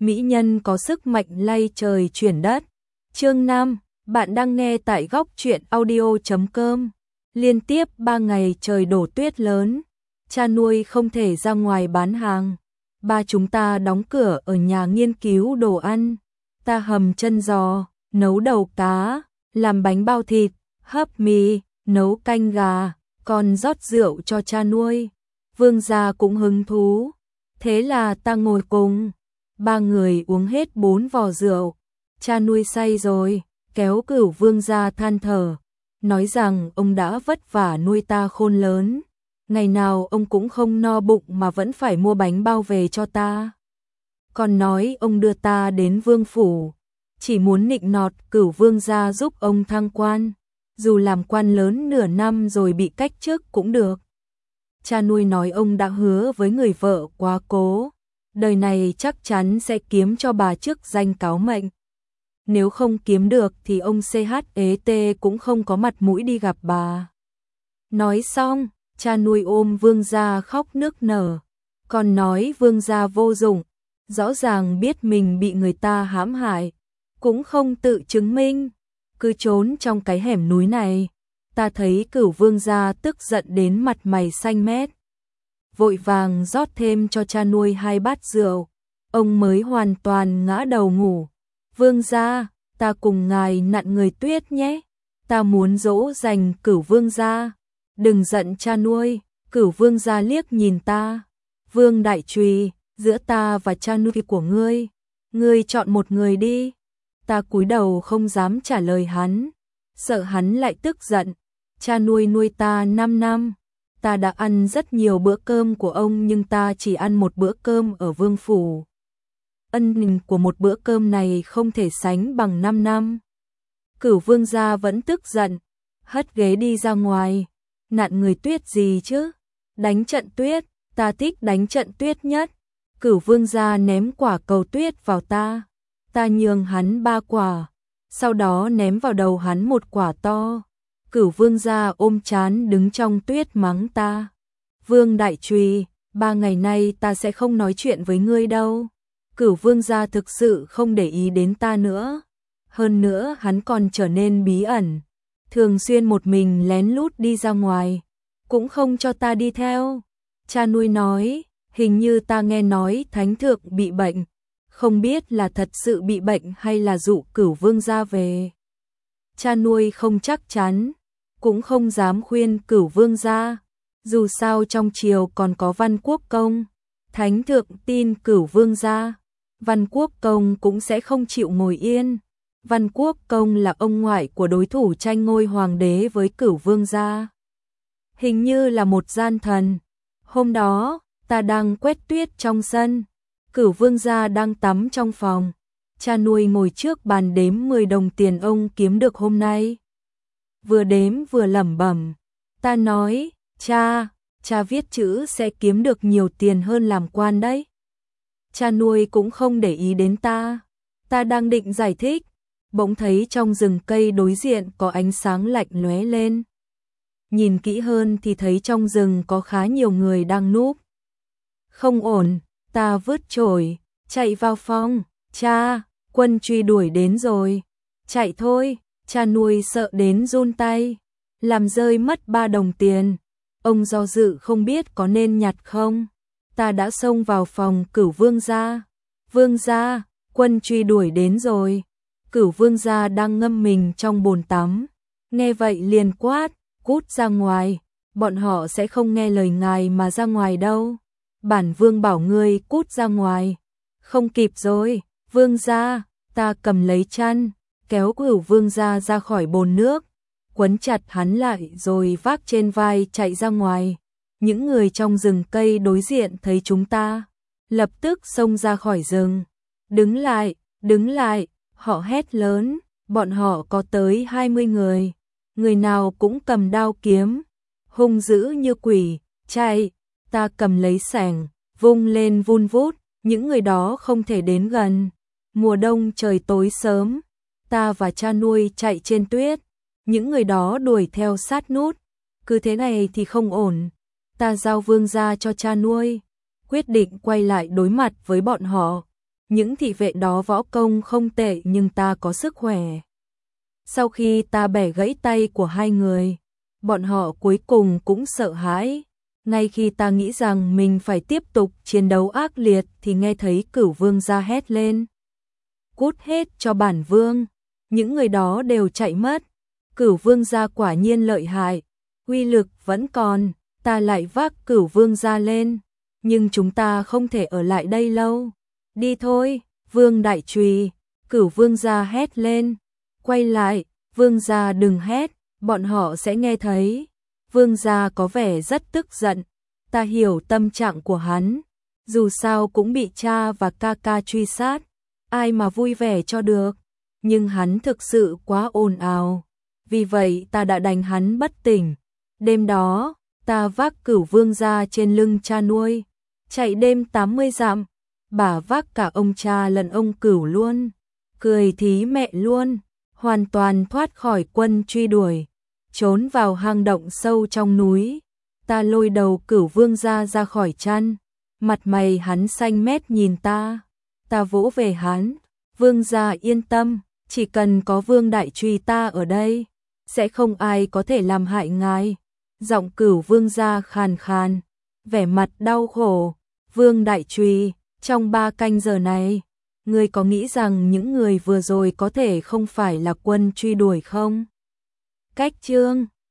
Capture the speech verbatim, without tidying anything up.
mỹ nhân có sức mạnh lay trời chuyển đất. Chương năm, bạn đang nghe tại góc truyện audio chấm com. Liên tiếp ba ngày trời đổ tuyết lớn, cha nuôi không thể ra ngoài bán hàng. Ba chúng ta đóng cửa ở nhà nghiên cứu đồ ăn. Ta hầm chân giò, nấu đầu cá, làm bánh bao thịt, hấp mì, nấu canh gà, còn rót rượu cho cha nuôi. Vương gia cũng hứng thú. Thế là ta ngồi cùng, ba người uống hết bốn vò rượu. Cha nuôi say rồi, kéo Cửu vương gia than thở, nói rằng ông đã vất vả nuôi ta khôn lớn. Ngày nào ông cũng không no bụng mà vẫn phải mua bánh bao về cho ta. Còn nói ông đưa ta đến vương phủ, chỉ muốn nịnh nọt Cửu vương gia giúp ông thăng quan. Dù làm quan lớn nửa năm rồi bị cách chức cũng được. Cha nuôi nói ông đã hứa với người vợ quá cố, đời này chắc chắn sẽ kiếm cho bà chức danh cáo mệnh. Nếu không kiếm được thì ông xê hát ế tê cũng không có mặt mũi đi gặp bà. Nói xong, cha nuôi ôm vương gia khóc nức nở, còn nói vương gia vô dụng, rõ ràng biết mình bị người ta hãm hại, cũng không tự chứng minh, cứ trốn trong cái hẻm núi này. Ta thấy Cửu vương gia tức giận đến mặt mày xanh mét, vội vàng rót thêm cho cha nuôi hai bát rượu, ông mới hoàn toàn ngã đầu ngủ. Vương gia, ta cùng ngài nặn người tuyết nhé, ta muốn dỗ dành Cửu vương gia. Đừng giận cha nuôi. Cửu vương gia liếc nhìn ta. Vương đại trùy, giữa ta và cha nuôi của ngươi, ngươi chọn một người đi. Ta cúi đầu không dám trả lời hắn, sợ hắn lại tức giận. Cha nuôi nuôi ta năm năm, ta đã ăn rất nhiều bữa cơm của ông nhưng ta chỉ ăn một bữa cơm ở vương phủ. Ân tình của một bữa cơm này không thể sánh bằng năm năm. Cửu vương gia vẫn tức giận, hất ghế đi ra ngoài. Nặn người tuyết gì chứ? Đánh trận tuyết, ta thích đánh trận tuyết nhất. Cửu vương gia ném quả cầu tuyết vào ta, ta nhường hắn ba quả, sau đó ném vào đầu hắn một quả to. Cửu vương gia ôm trán đứng trong tuyết mắng ta. Vương đại trùy, ba ngày nay ta sẽ không nói chuyện với ngươi đâu. Cửu vương gia thực sự không để ý đến ta nữa. Hơn nữa hắn còn trở nên bí ẩn, thường xuyên một mình lén lút đi ra ngoài, cũng không cho ta đi theo. Cha nuôi nói, hình như ta nghe nói thánh thượng bị bệnh, không biết là thật sự bị bệnh hay là dụ Cửu vương gia về. Cha nuôi không chắc chắn, cũng không dám khuyên Cửu vương gia, dù sao trong triều còn có Văn Quốc công. Thánh thượng tin Cửu vương gia, Văn Quốc công cũng sẽ không chịu ngồi yên. Văn Quốc công là ông ngoại của đối thủ tranh ngôi hoàng đế với Cửu vương gia, hình như là một gian thần. Hôm đó, ta đang quét tuyết trong sân, Cửu vương gia đang tắm trong phòng. Cha nuôi ngồi trước bàn đếm mười đồng tiền ông kiếm được hôm nay. Vừa đếm vừa lẩm bẩm. Ta nói, cha, cha viết chữ sẽ kiếm được nhiều tiền hơn làm quan đấy. Cha nuôi cũng không để ý đến ta. Ta đang định giải thích, bỗng thấy trong rừng cây đối diện có ánh sáng lạnh lóe lên. Nhìn kỹ hơn thì thấy trong rừng có khá nhiều người đang núp. Không ổn, ta vứt chổi, chạy vào phòng. Cha, quân truy đuổi đến rồi. Chạy thôi. Cha nuôi sợ đến run tay, làm rơi mất ba đồng tiền. Ông do dự không biết có nên nhặt không. Ta đã xông vào phòng Cửu vương gia. Vương gia, quân truy đuổi đến rồi. Cửu vương gia đang ngâm mình trong bồn tắm, nghe vậy liền quát, cút ra ngoài, bọn họ sẽ không nghe lời ngài mà ra ngoài đâu. Bản vương bảo ngươi cút ra ngoài. Không kịp rồi, vương gia. Ta cầm lấy chăn, kéo Cửu vương gia ra khỏi bồn nước, quấn chặt hắn lại rồi vác trên vai chạy ra ngoài. Những người trong rừng cây đối diện thấy chúng ta, lập tức xông ra khỏi rừng. Đứng lại, đứng lại, họ hét lớn, bọn họ có tới hai mươi người, người nào cũng cầm đao kiếm, hung dữ như quỷ, chạy. Ta cầm lấy xẻng, vung lên vun vút, những người đó không thể đến gần. Mùa đông trời tối sớm, ta và cha nuôi chạy trên tuyết, những người đó đuổi theo sát nút. Cứ thế này thì không ổn. Ta giao vương gia cho cha nuôi, quyết định quay lại đối mặt với bọn họ. những thị vệ đó võ công không tệ nhưng ta có sức khỏe. Sau khi ta bẻ gãy tay của hai người, bọn họ cuối cùng cũng sợ hãi. Ngay khi ta nghĩ rằng mình phải tiếp tục chiến đấu ác liệt thì nghe thấy Cửu Vương gia hét lên. Cút hết cho bản vương. Những người đó đều chạy mất. Cửu Vương gia quả nhiên lợi hại. Uy lực vẫn còn. Ta lại vác Cửu Vương gia lên. Nhưng chúng ta không thể ở lại đây lâu. Đi thôi, Vương Đại Trùy. Cửu Vương gia hét lên. Quay lại, Vương gia đừng hét, bọn họ sẽ nghe thấy. Vương gia có vẻ rất tức giận. Ta hiểu tâm trạng của hắn. Dù sao cũng bị cha và ca ca truy sát. Ai mà vui vẻ cho được. Nhưng hắn thực sự quá ồn ào. Vì vậy ta đã đánh hắn bất tỉnh. Đêm đó, ta vác Cửu Vương gia trên lưng cha nuôi. Chạy đêm tám mươi dặm. Bà vác cả ông cha lẫn ông Cửu luôn. Cười thí mẹ luôn. Hoàn toàn thoát khỏi quân truy đuổi. Trốn vào hang động sâu trong núi. Ta lôi đầu Cửu Vương gia ra khỏi chăn. Mặt mày hắn xanh mét nhìn ta. Ta vỗ về hắn. Vương gia yên tâm. Chỉ cần có Vương Đại Trùy ta ở đây, sẽ không ai có thể làm hại ngài. Giọng Cửu Vương gia khàn khàn, vẻ mặt đau khổ. Vương Đại Trùy, trong ba canh giờ này, ngươi có nghĩ rằng những người vừa rồi có thể không phải là quân truy đuổi không? Cách chương